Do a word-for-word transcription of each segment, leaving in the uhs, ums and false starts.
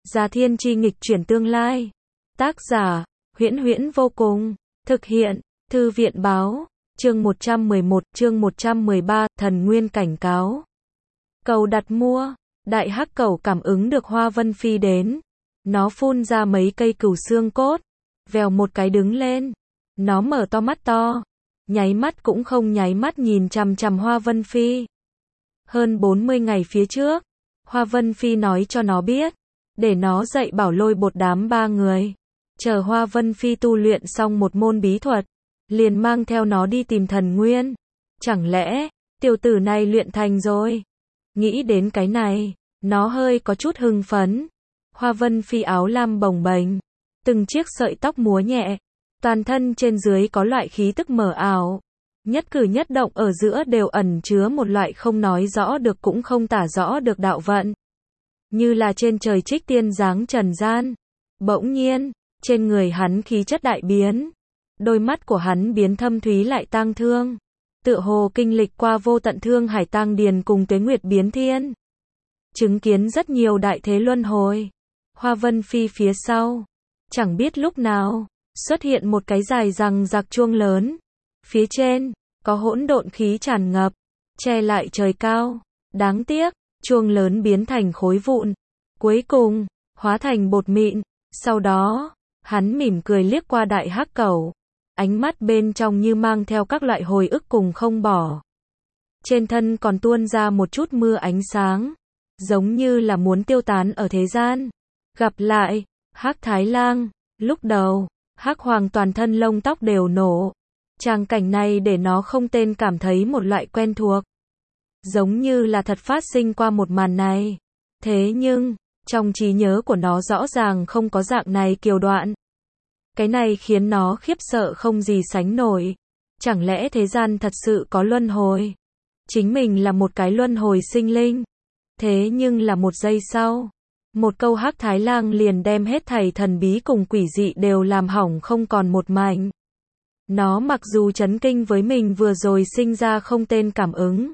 Già Thiên Chi nghịch chuyển tương lai. Tác giả, Huyễn Huyễn vô cùng. Thực hiện, Thư viện báo. Chương một trăm mười một, chương một trăm mười ba, Thần Nguyên cảnh cáo. Cầu đặt mua. Đại hắc cẩu cảm ứng được Hoa Vân Phi đến. Nó phun ra mấy cây cửu xương cốt. Vèo một cái đứng lên. Nó mở to mắt to. Nháy mắt cũng không nháy mắt nhìn chằm chằm Hoa Vân Phi. Hơn bốn mươi ngày phía trước, Hoa Vân Phi nói cho nó biết, để nó dạy bảo lôi bột đám ba người. Chờ Hoa Vân Phi tu luyện xong một môn bí thuật, liền mang theo nó đi tìm thần nguyên. Chẳng lẽ, tiểu tử này luyện thành rồi? Nghĩ đến cái này, nó hơi có chút hưng phấn. Hoa Vân Phi áo lam bồng bềnh, từng chiếc sợi tóc múa nhẹ, toàn thân trên dưới có loại khí tức mờ ảo. Nhất cử nhất động ở giữa đều ẩn chứa một loại không nói rõ được cũng không tả rõ được đạo vận. Như là trên trời trích tiên dáng trần gian. Bỗng nhiên, trên người hắn khí chất đại biến. Đôi mắt của hắn biến thâm thúy lại tang thương. Tựa hồ kinh lịch qua vô tận thương hải tang điền cùng tuế nguyệt biến thiên. Chứng kiến rất nhiều đại thế luân hồi. Hoa Vân Phi phía sau, chẳng biết lúc nào, xuất hiện một cái dài rằng giặc chuông lớn. Phía trên, có hỗn độn khí tràn ngập, che lại trời cao. Đáng tiếc, chuông lớn biến thành khối vụn. Cuối cùng, hóa thành bột mịn. Sau đó, hắn mỉm cười liếc qua đại hắc cẩu. Ánh mắt bên trong như mang theo các loại hồi ức cùng không bỏ. Trên thân còn tuôn ra một chút mưa ánh sáng. Giống như là muốn tiêu tán ở thế gian. Gặp lại, Hắc Thái Lang. Lúc đầu, Hắc Hoàng toàn thân lông tóc đều nổ. Tràng cảnh này để nó không tên cảm thấy một loại quen thuộc. Giống như là thật phát sinh qua một màn này. Thế nhưng, trong trí nhớ của nó rõ ràng không có dạng này kiều đoạn. Cái này khiến nó khiếp sợ không gì sánh nổi. Chẳng lẽ thế gian thật sự có luân hồi? Chính mình là một cái luân hồi sinh linh. Thế nhưng là một giây sau, một câu Hắc Thái Lang liền đem hết thảy thần bí cùng quỷ dị đều làm hỏng không còn một mảnh. Nó mặc dù chấn kinh với mình vừa rồi sinh ra không tên cảm ứng.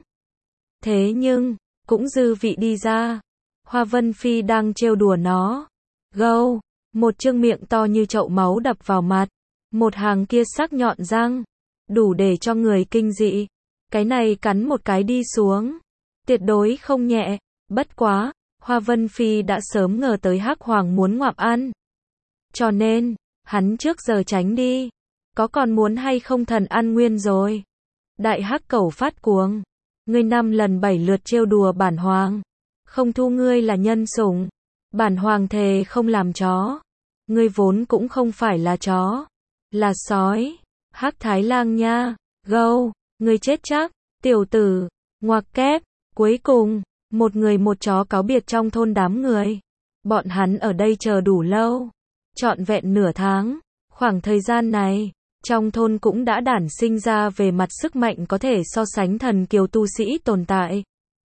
Thế nhưng, cũng dư vị đi ra. Hoa Vân Phi đang trêu đùa nó. Gâu, một chương miệng to như chậu máu đập vào mặt. Một hàng kia sắc nhọn răng. Đủ để cho người kinh dị. Cái này cắn một cái đi xuống. Tuyệt đối không nhẹ. Bất quá, Hoa Vân Phi đã sớm ngờ tới Hắc Hoàng muốn ngoạm ăn. Cho nên, hắn trước giờ tránh đi. Có còn muốn hay không thần ăn nguyên rồi. Đại hắc cẩu phát cuồng. Ngươi năm lần bảy lượt trêu đùa bản hoàng. Không thu ngươi là nhân sủng. Bản hoàng thề không làm chó. Ngươi vốn cũng không phải là chó. Là sói. Hắc Thái Lang nha. Gâu. Ngươi chết chắc. Tiểu tử. Ngoặc kép. Cuối cùng, một người một chó cáo biệt trong thôn đám người. Bọn hắn ở đây chờ đủ lâu. Trọn vẹn nửa tháng. Khoảng thời gian này, trong thôn cũng đã đản sinh ra về mặt sức mạnh có thể so sánh thần kiều tu sĩ tồn tại.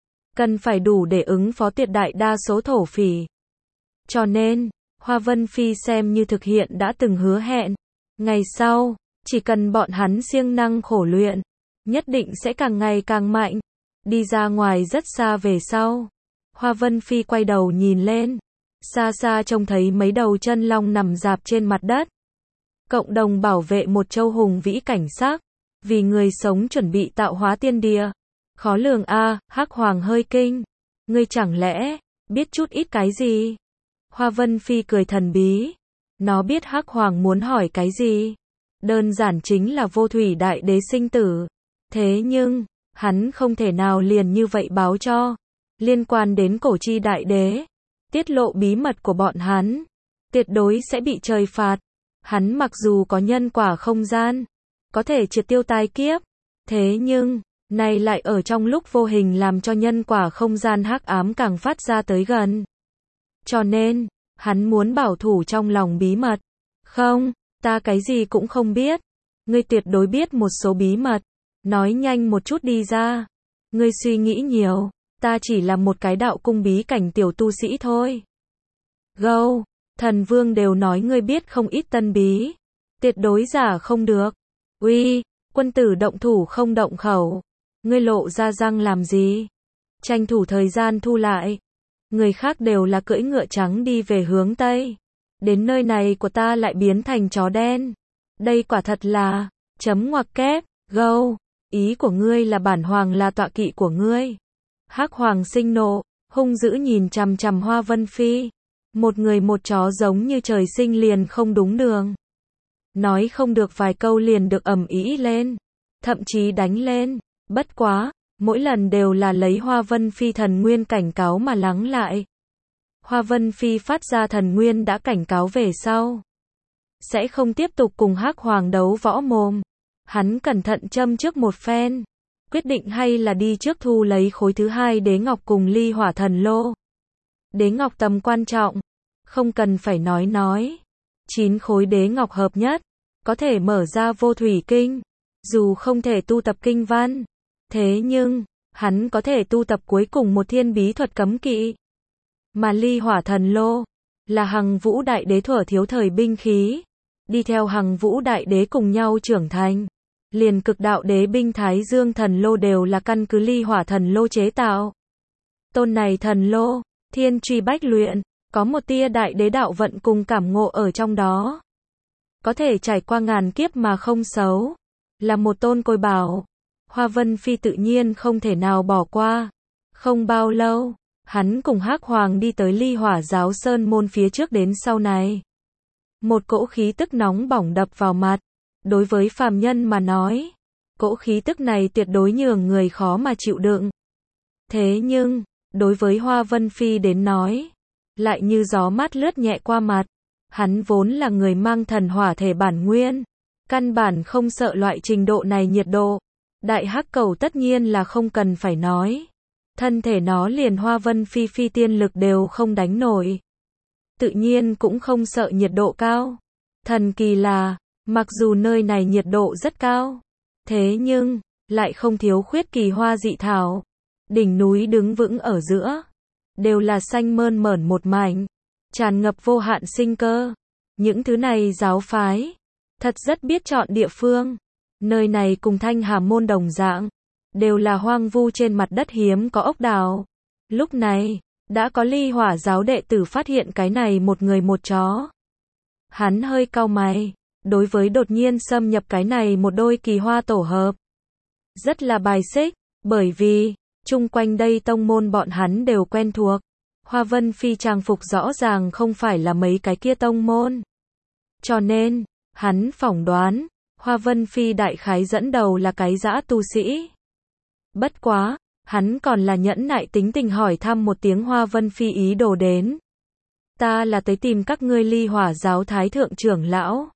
Cần phải đủ để ứng phó tuyệt đại đa số thổ phỉ. Cho nên, Hoa Vân Phi xem như thực hiện đã từng hứa hẹn. Ngày sau, chỉ cần bọn hắn siêng năng khổ luyện, nhất định sẽ càng ngày càng mạnh. Đi ra ngoài rất xa về sau. Hoa Vân Phi quay đầu nhìn lên. Xa xa trông thấy mấy đầu chân long nằm rạp trên mặt đất. Cộng đồng bảo vệ một châu hùng vĩ cảnh sắc. Vì người sống chuẩn bị tạo hóa tiên địa. Khó lường a, à, Hắc Hoàng hơi kinh. Ngươi chẳng lẽ, biết chút ít cái gì? Hoa Vân Phi cười thần bí. Nó biết Hắc Hoàng muốn hỏi cái gì. Đơn giản chính là vô thủy đại đế sinh tử. Thế nhưng, hắn không thể nào liền như vậy báo cho. Liên quan đến cổ chi đại đế. Tiết lộ bí mật của bọn hắn. Tuyệt đối sẽ bị trời phạt. Hắn mặc dù có nhân quả không gian. Có thể triệt tiêu tai kiếp. Thế nhưng, này lại ở trong lúc vô hình làm cho nhân quả không gian hắc ám càng phát ra tới gần. Cho nên, hắn muốn bảo thủ trong lòng bí mật. Không, ta cái gì cũng không biết. Ngươi tuyệt đối biết một số bí mật. Nói nhanh một chút đi ra. Ngươi suy nghĩ nhiều. Ta chỉ là một cái đạo cung bí cảnh tiểu tu sĩ thôi. Gâu, thần vương đều nói ngươi biết không ít tân bí. Tuyệt đối giả không được. Uy, quân tử động thủ không động khẩu. Ngươi lộ ra răng làm gì? Tranh thủ thời gian thu lại. người khác đều là cưỡi ngựa trắng đi về hướng Tây. Đến nơi này của ta lại biến thành chó đen. Đây quả thật là, chấm ngoặc kép, gâu, ý của ngươi là bản hoàng là tọa kỵ của ngươi. Hắc Hoàng sinh nộ, hung dữ nhìn chằm chằm Hoa Vân Phi. Một người một chó giống như trời sinh liền không đúng đường. Nói không được vài câu liền được ầm ĩ lên, thậm chí đánh lên. Bất quá, mỗi lần đều là lấy Hoa Vân Phi thần nguyên cảnh cáo mà lắng lại. Hoa Vân Phi phát ra thần nguyên đã cảnh cáo về sau, sẽ không tiếp tục cùng Hắc Hoàng đấu võ mồm. Hắn cẩn thận châm trước một phen, quyết định hay là đi trước thu lấy khối thứ hai đế ngọc cùng ly hỏa thần lô. Đế ngọc tầm quan trọng, không cần phải nói nói. Chín khối đế ngọc hợp nhất, có thể mở ra vô thủy kinh. Dù không thể tu tập kinh văn, thế nhưng, hắn có thể tu tập cuối cùng một thiên bí thuật cấm kỵ. Mà ly hỏa thần lô, là Hằng Vũ Đại Đế thuở thiếu thời binh khí. Đi theo Hằng Vũ Đại Đế cùng nhau trưởng thành. Liền cực đạo đế binh Thái Dương thần lô đều là căn cứ ly hỏa thần lô chế tạo. Tôn này thần lô, thiên truy bách luyện, có một tia đại đế đạo vận cùng cảm ngộ ở trong đó. Có thể trải qua ngàn kiếp mà không xấu. Là một tôn côi bảo. Hoa Vân Phi tự nhiên không thể nào bỏ qua. Không bao lâu, hắn cùng Hắc Hoàng đi tới ly hỏa giáo sơn môn phía trước đến sau này. Một cỗ khí tức nóng bỏng đập vào mặt. Đối với phàm nhân mà nói, cỗ khí tức này tuyệt đối nhường người khó mà chịu đựng. Thế nhưng, đối với Hoa Vân Phi đến nói, lại như gió mát lướt nhẹ qua mặt. Hắn vốn là người mang thần hỏa thể bản nguyên, căn bản không sợ loại trình độ này nhiệt độ. Đại hắc cầu tất nhiên là không cần phải nói. Thân thể nó liền Hoa Vân Phi phi tiên lực đều không đánh nổi. Tự nhiên cũng không sợ nhiệt độ cao. Thần kỳ là, mặc dù nơi này nhiệt độ rất cao, thế nhưng, lại không thiếu khuyết kỳ hoa dị thảo. Đỉnh núi đứng vững ở giữa, đều là xanh mơn mởn một mảnh, tràn ngập vô hạn sinh cơ. Những thứ này giáo phái, thật rất biết chọn địa phương. Nơi này cùng Thanh Hà môn đồng dạng, đều là hoang vu trên mặt đất hiếm có ốc đảo. Lúc này, đã có ly hỏa giáo đệ tử phát hiện cái này một người một chó. Hắn hơi cau mày, đối với đột nhiên xâm nhập cái này một đôi kỳ hoa tổ hợp, rất là bài xích, bởi vì, chung quanh đây tông môn bọn hắn đều quen thuộc. Hoa Vân Phi trang phục rõ ràng không phải là mấy cái kia tông môn. Cho nên, hắn phỏng đoán, Hoa Vân Phi đại khái dẫn đầu là cái dã tu sĩ. Bất quá, hắn còn là nhẫn nại tính tình hỏi thăm một tiếng Hoa Vân Phi ý đồ đến. Ta là tới tìm các ngươi ly hỏa giáo thái thượng trưởng lão.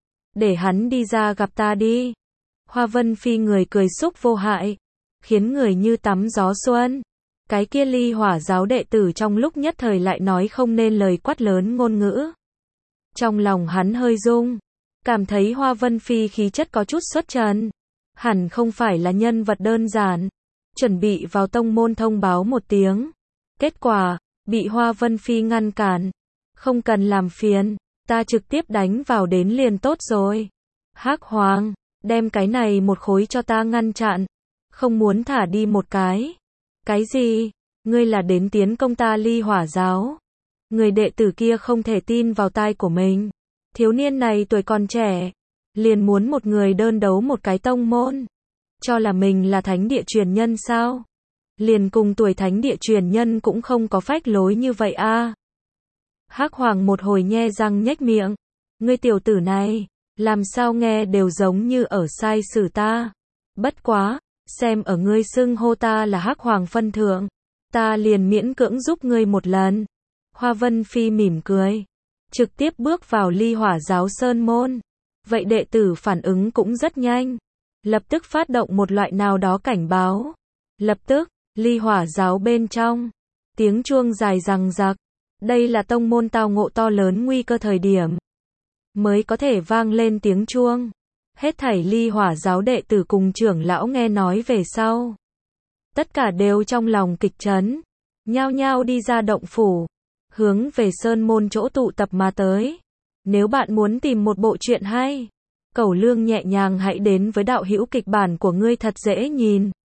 Để hắn đi ra gặp ta đi. Hoa Vân Phi người cười xúc vô hại, khiến người như tắm gió xuân. Cái kia ly hỏa giáo đệ tử trong lúc nhất thời lại nói không nên lời quát lớn ngôn ngữ. Trong lòng hắn hơi rung, cảm thấy Hoa Vân Phi khí chất có chút xuất trần. Hẳn không phải là nhân vật đơn giản. Chuẩn bị vào tông môn thông báo một tiếng. Kết quả, bị Hoa Vân Phi ngăn cản. Không cần làm phiền, ta trực tiếp đánh vào đến liền tốt rồi. Hắc Hoàng, đem cái này một khối cho ta ngăn chặn. Không muốn thả đi một cái. Cái gì? Ngươi là đến tiến công ta ly hỏa giáo? Người đệ tử kia không thể tin vào tai của mình. Thiếu niên này tuổi còn trẻ, liền muốn một người đơn đấu một cái tông môn. Cho là mình là thánh địa truyền nhân sao? Liền cùng tuổi thánh địa truyền nhân cũng không có phách lối như vậy a. À. Hắc Hoàng một hồi nhe răng nhếch miệng. Ngươi tiểu tử này, làm sao nghe đều giống như ở sai xử ta. Bất quá, xem ở ngươi xưng hô ta là Hắc Hoàng phân thượng, ta liền miễn cưỡng giúp ngươi một lần. Hoa Vân Phi mỉm cười, trực tiếp bước vào ly hỏa giáo sơn môn. Vậy đệ tử phản ứng cũng rất nhanh, lập tức phát động một loại nào đó cảnh báo. Lập tức, ly hỏa giáo bên trong, tiếng chuông dài dằng dặc. Đây là tông môn tao ngộ to lớn nguy cơ thời điểm, mới có thể vang lên tiếng chuông. Hết thảy ly hỏa giáo đệ tử cùng trưởng lão nghe nói về sau. Tất cả đều trong lòng kịch chấn, nhao nhao đi ra động phủ, hướng về sơn môn chỗ tụ tập mà tới. Nếu bạn muốn tìm một bộ truyện hay, cẩu lương nhẹ nhàng hãy đến với đạo hữu kịch bản của ngươi thật dễ nhìn.